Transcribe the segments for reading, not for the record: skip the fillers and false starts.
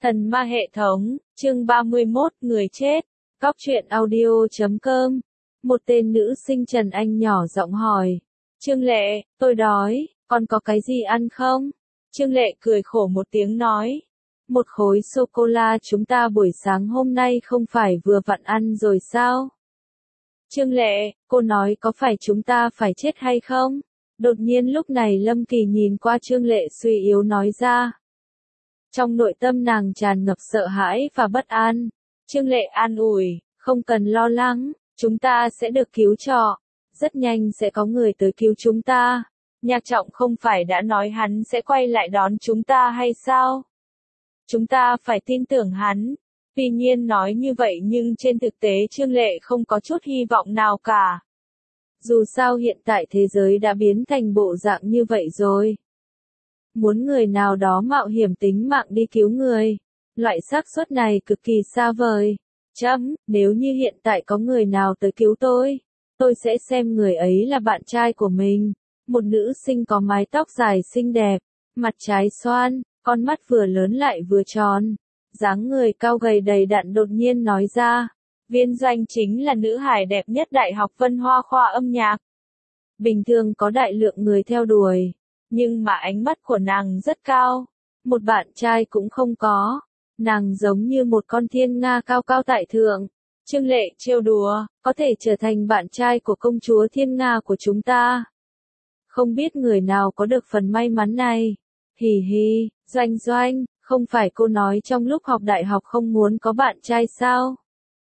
Thần ma hệ thống, chương 31, người chết. Góc truyện audio.com. Một tên nữ sinh Trần Anh nhỏ giọng hỏi. Trương Lệ, tôi đói, con có cái gì ăn không? Trương Lệ cười khổ một tiếng nói. Một khối sô-cô-la chúng ta buổi sáng hôm nay không phải vừa vặn ăn rồi sao? Trương Lệ, cô nói có phải chúng ta phải chết hay không? Đột nhiên lúc này Lâm Kỳ nhìn qua Trương Lệ suy yếu nói ra. Trong nội tâm nàng tràn ngập sợ hãi và bất an. Trương Lệ an ủi, không cần lo lắng, chúng ta sẽ được cứu trợ. Rất nhanh sẽ có người tới cứu chúng ta. Nhạc Trọng không phải đã nói hắn sẽ quay lại đón chúng ta hay sao? Chúng ta phải tin tưởng hắn. Tuy nhiên nói như vậy nhưng trên thực tế Trương Lệ không có chút hy vọng nào cả. Dù sao hiện tại thế giới đã biến thành bộ dạng như vậy rồi. Muốn người nào đó mạo hiểm tính mạng đi cứu người. Loại xác suất này cực kỳ xa vời. Nếu như hiện tại có người nào tới cứu tôi sẽ xem người ấy là bạn trai của mình. Một nữ sinh có mái tóc dài xinh đẹp, mặt trái xoan, con mắt vừa lớn lại vừa tròn. Dáng người cao gầy đầy đặn đột nhiên nói ra. Viên Doanh chính là nữ hài đẹp nhất Đại học Vân Hoa khoa âm nhạc. Bình thường có đại lượng người theo đuổi. Nhưng mà ánh mắt của nàng rất cao. Một bạn trai cũng không có. Nàng giống như một con thiên nga cao cao tại thượng. Trương Lệ trêu đùa, có thể trở thành bạn trai của công chúa thiên nga của chúng ta. Không biết người nào có được phần may mắn này. Hì hì, Doanh, không phải cô nói trong lúc học đại học không muốn có bạn trai sao?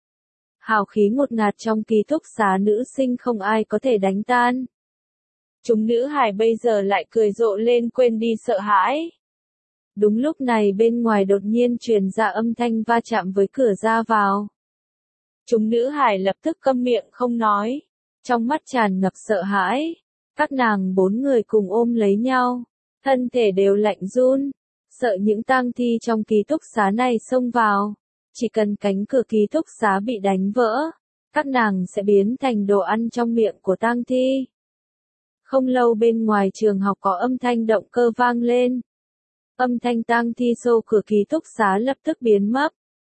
Hào khí ngột ngạt trong ký túc xá nữ sinh không ai có thể đánh tan. Chúng nữ hài bây giờ lại cười rộ lên quên đi sợ hãi. Đúng lúc này bên ngoài đột nhiên truyền ra âm thanh va chạm với cửa ra vào. Chúng nữ hài lập tức câm miệng không nói. Trong mắt tràn ngập sợ hãi. Các nàng 4 người cùng ôm lấy nhau. Thân thể đều lạnh run. Sợ những tang thi trong ký túc xá này xông vào. Chỉ cần cánh cửa ký túc xá bị đánh vỡ. Các nàng sẽ biến thành đồ ăn trong miệng của tang thi. Không lâu bên ngoài trường học có âm thanh động cơ vang lên. Âm thanh tang thi xô cửa ký túc xá lập tức biến mất.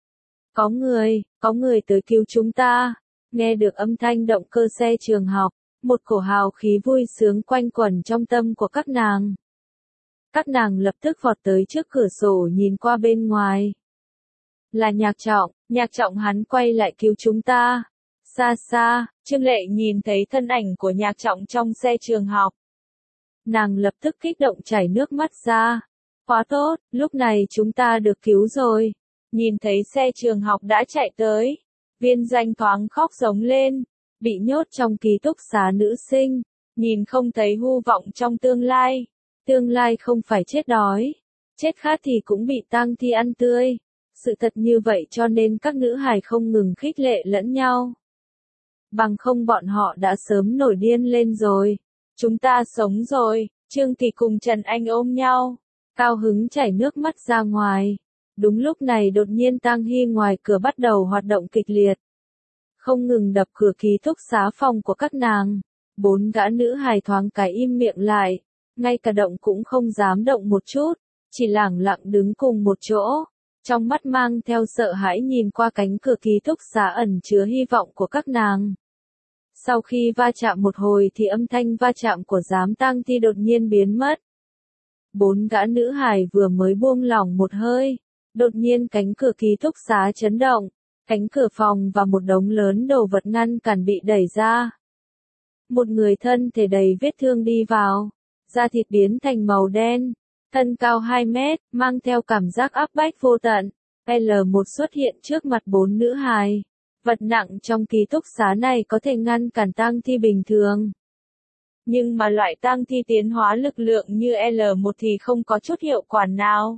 Có người tới cứu chúng ta. Nghe được âm thanh động cơ xe trường học, một cổ hào khí vui sướng quanh quẩn trong tâm của các nàng. Các nàng lập tức vọt tới trước cửa sổ nhìn qua bên ngoài. Là Nhạc Trọng hắn quay lại cứu chúng ta. Xa xa, Trương Lệ nhìn thấy thân ảnh của Nhạc Trọng trong xe trường học. Nàng lập tức kích động chảy nước mắt ra. Quá tốt, lúc này chúng ta được cứu rồi. Nhìn thấy xe trường học đã chạy tới. Viên Doanh thoáng khóc giống lên. Bị nhốt trong ký túc xá nữ sinh. Nhìn không thấy hy vọng trong tương lai. Tương lai không phải chết đói. Chết khát thì cũng bị tang thi ăn tươi. Sự thật như vậy cho nên các nữ hài không ngừng khích lệ lẫn nhau. Bằng không bọn họ đã sớm nổi điên lên rồi. Chúng ta sống rồi. Trương Thị cùng Trần Anh ôm nhau. Cao hứng chảy nước mắt ra ngoài. Đúng lúc này đột nhiên tang hy ngoài cửa bắt đầu hoạt động kịch liệt. Không ngừng đập cửa ký túc xá phòng của các nàng. 4 gã nữ hài thoáng cái im miệng lại. Ngay cả động cũng không dám động một chút. Chỉ lẳng lặng đứng cùng một chỗ. Trong mắt mang theo sợ hãi nhìn qua cánh cửa ký túc xá ẩn chứa hy vọng của các nàng. Sau khi va chạm một hồi thì âm thanh va chạm của giám tang thi đột nhiên biến mất. 4 gã nữ hài vừa mới buông lỏng một hơi. Đột nhiên cánh cửa ký túc xá chấn động. Cánh cửa phòng và một đống lớn đồ vật ngăn cản bị đẩy ra. Một người thân thể đầy vết thương đi vào. Da thịt biến thành màu đen. Thân cao 2 mét, mang theo cảm giác áp bách vô tận. L1 xuất hiện trước mặt 4 nữ hài. Vật nặng trong ký túc xá này có thể ngăn cản tang thi bình thường. Nhưng mà loại tang thi tiến hóa lực lượng như L1 thì không có chút hiệu quả nào.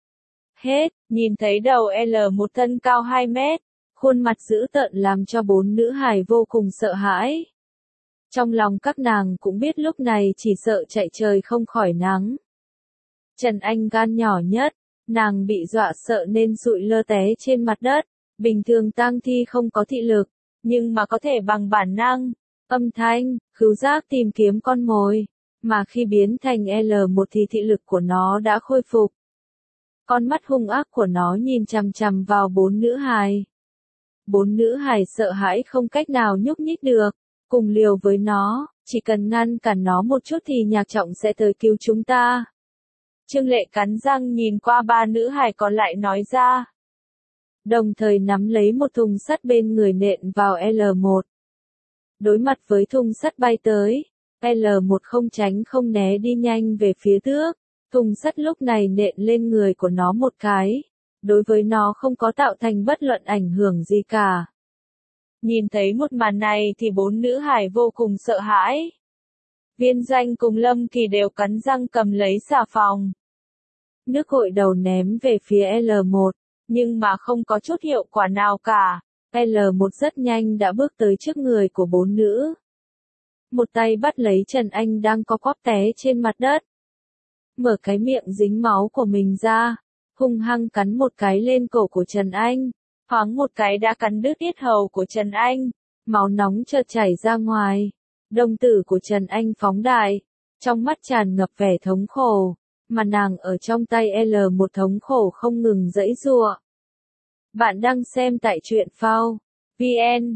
Nhìn thấy đầu L1 thân cao 2 mét, khuôn mặt dữ tợn làm cho 4 nữ hài vô cùng sợ hãi. Trong lòng các nàng cũng biết lúc này chỉ sợ chạy trời không khỏi nắng. Trần Anh gan nhỏ nhất, nàng bị dọa sợ nên sụi lơ té trên mặt đất. Bình thường tang thi không có thị lực, nhưng mà có thể bằng bản năng, âm thanh, khứu giác tìm kiếm con mồi. Mà khi biến thành L1 thì thị lực của nó đã khôi phục. con mắt hung ác của nó nhìn chằm chằm vào bốn nữ hài. Bốn nữ hài sợ hãi không cách nào nhúc nhích được, cùng liều với nó, chỉ cần ngăn cản nó một chút thì Nhạc Trọng sẽ tới cứu chúng ta. Trương Lệ cắn răng nhìn qua ba nữ hài còn lại nói ra. Đồng thời nắm lấy một thùng sắt bên người nện vào L1. Đối mặt với thùng sắt bay tới, L1 không tránh không né đi nhanh về phía trước. Thùng sắt lúc này nện lên người của nó một cái. Đối với nó không có tạo thành bất luận ảnh hưởng gì cả. Nhìn thấy một màn này thì bốn nữ hài vô cùng sợ hãi. Viên Doanh cùng Lâm Kỳ đều cắn răng cầm lấy xà phòng. Nước gội đầu ném về phía L1, nhưng mà không có chút hiệu quả nào cả. L1 rất nhanh đã bước tới trước người của bốn nữ. Một tay bắt lấy Trần Anh đang có quắp té trên mặt đất. Mở cái miệng dính máu của mình ra, hung hăng cắn một cái lên cổ của Trần Anh. Thoáng một cái đã cắn đứt yết hầu của Trần Anh. Máu nóng chợt chảy ra ngoài. Đồng tử của Trần Anh phóng đại. Trong mắt tràn ngập vẻ thống khổ. Mà nàng ở trong tay L1 thống khổ không ngừng giãy giụa. Bạn đang xem tại truyện phao. VN,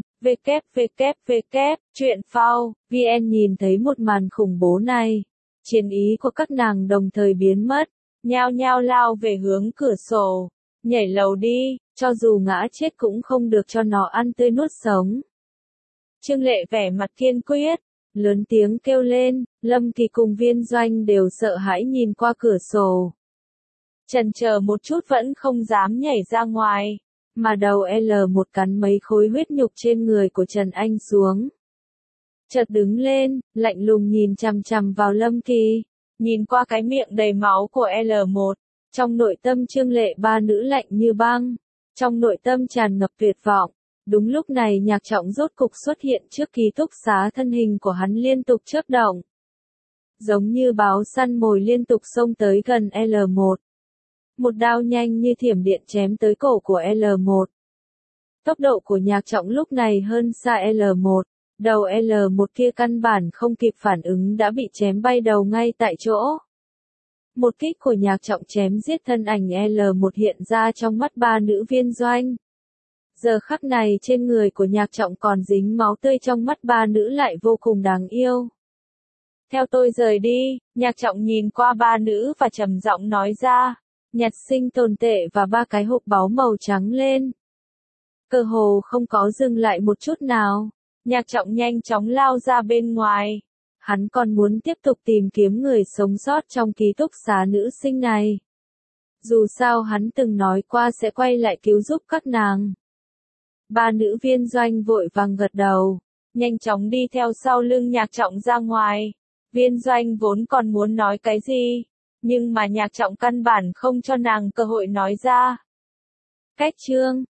www, truyện phao, VN nhìn thấy một màn khủng bố này. Chiến ý của các nàng đồng thời biến mất. Nhao nhao lao về hướng cửa sổ. Nhảy lầu đi, cho dù ngã chết cũng không được cho nó ăn tươi nuốt sống. Trương Lệ vẻ mặt kiên quyết, lớn tiếng kêu lên, Lâm Kỳ cùng Viên Doanh đều sợ hãi nhìn qua cửa sổ. Chần chờ một chút vẫn không dám nhảy ra ngoài, mà đầu L1 cắn mấy khối huyết nhục trên người của Trần Anh xuống. Chợt đứng lên, lạnh lùng nhìn chằm chằm vào Lâm Kỳ, nhìn qua cái miệng đầy máu của L1. Trong nội tâm Trương Lệ ba nữ lạnh như băng, trong nội tâm tràn ngập tuyệt vọng. Đúng lúc này Nhạc Trọng rốt cục xuất hiện trước ký túc xá, thân hình của hắn liên tục chớp động. Giống như báo săn mồi liên tục xông tới gần L1. Một đao nhanh như thiểm điện chém tới cổ của L1. Tốc độ của Nhạc Trọng lúc này hơn xa L1. Đầu L1 kia căn bản không kịp phản ứng đã bị chém bay đầu ngay tại chỗ. Một kích của Nhạc Trọng chém giết, thân ảnh L1 hiện ra trong mắt ba nữ Viên Doanh. Giờ khắc này trên người của Nhạc Trọng còn dính máu tươi, trong mắt ba nữ lại vô cùng đáng yêu. Theo tôi rời đi, Nhạc Trọng nhìn qua ba nữ và trầm giọng nói ra, nhặt sinh tồn tệ và ba cái hộp báu màu trắng lên. Cơ hồ không có dừng lại một chút nào, Nhạc Trọng nhanh chóng lao ra bên ngoài. Hắn còn muốn tiếp tục tìm kiếm người sống sót trong ký túc xá nữ sinh này. Dù sao hắn từng nói qua sẽ quay lại cứu giúp các nàng. Ba nữ Viên Doanh vội vàng gật đầu, nhanh chóng đi theo sau lưng Nhạc Trọng ra ngoài. Viên Doanh vốn còn muốn nói cái gì, nhưng mà Nhạc Trọng căn bản không cho nàng cơ hội nói ra. Cách chương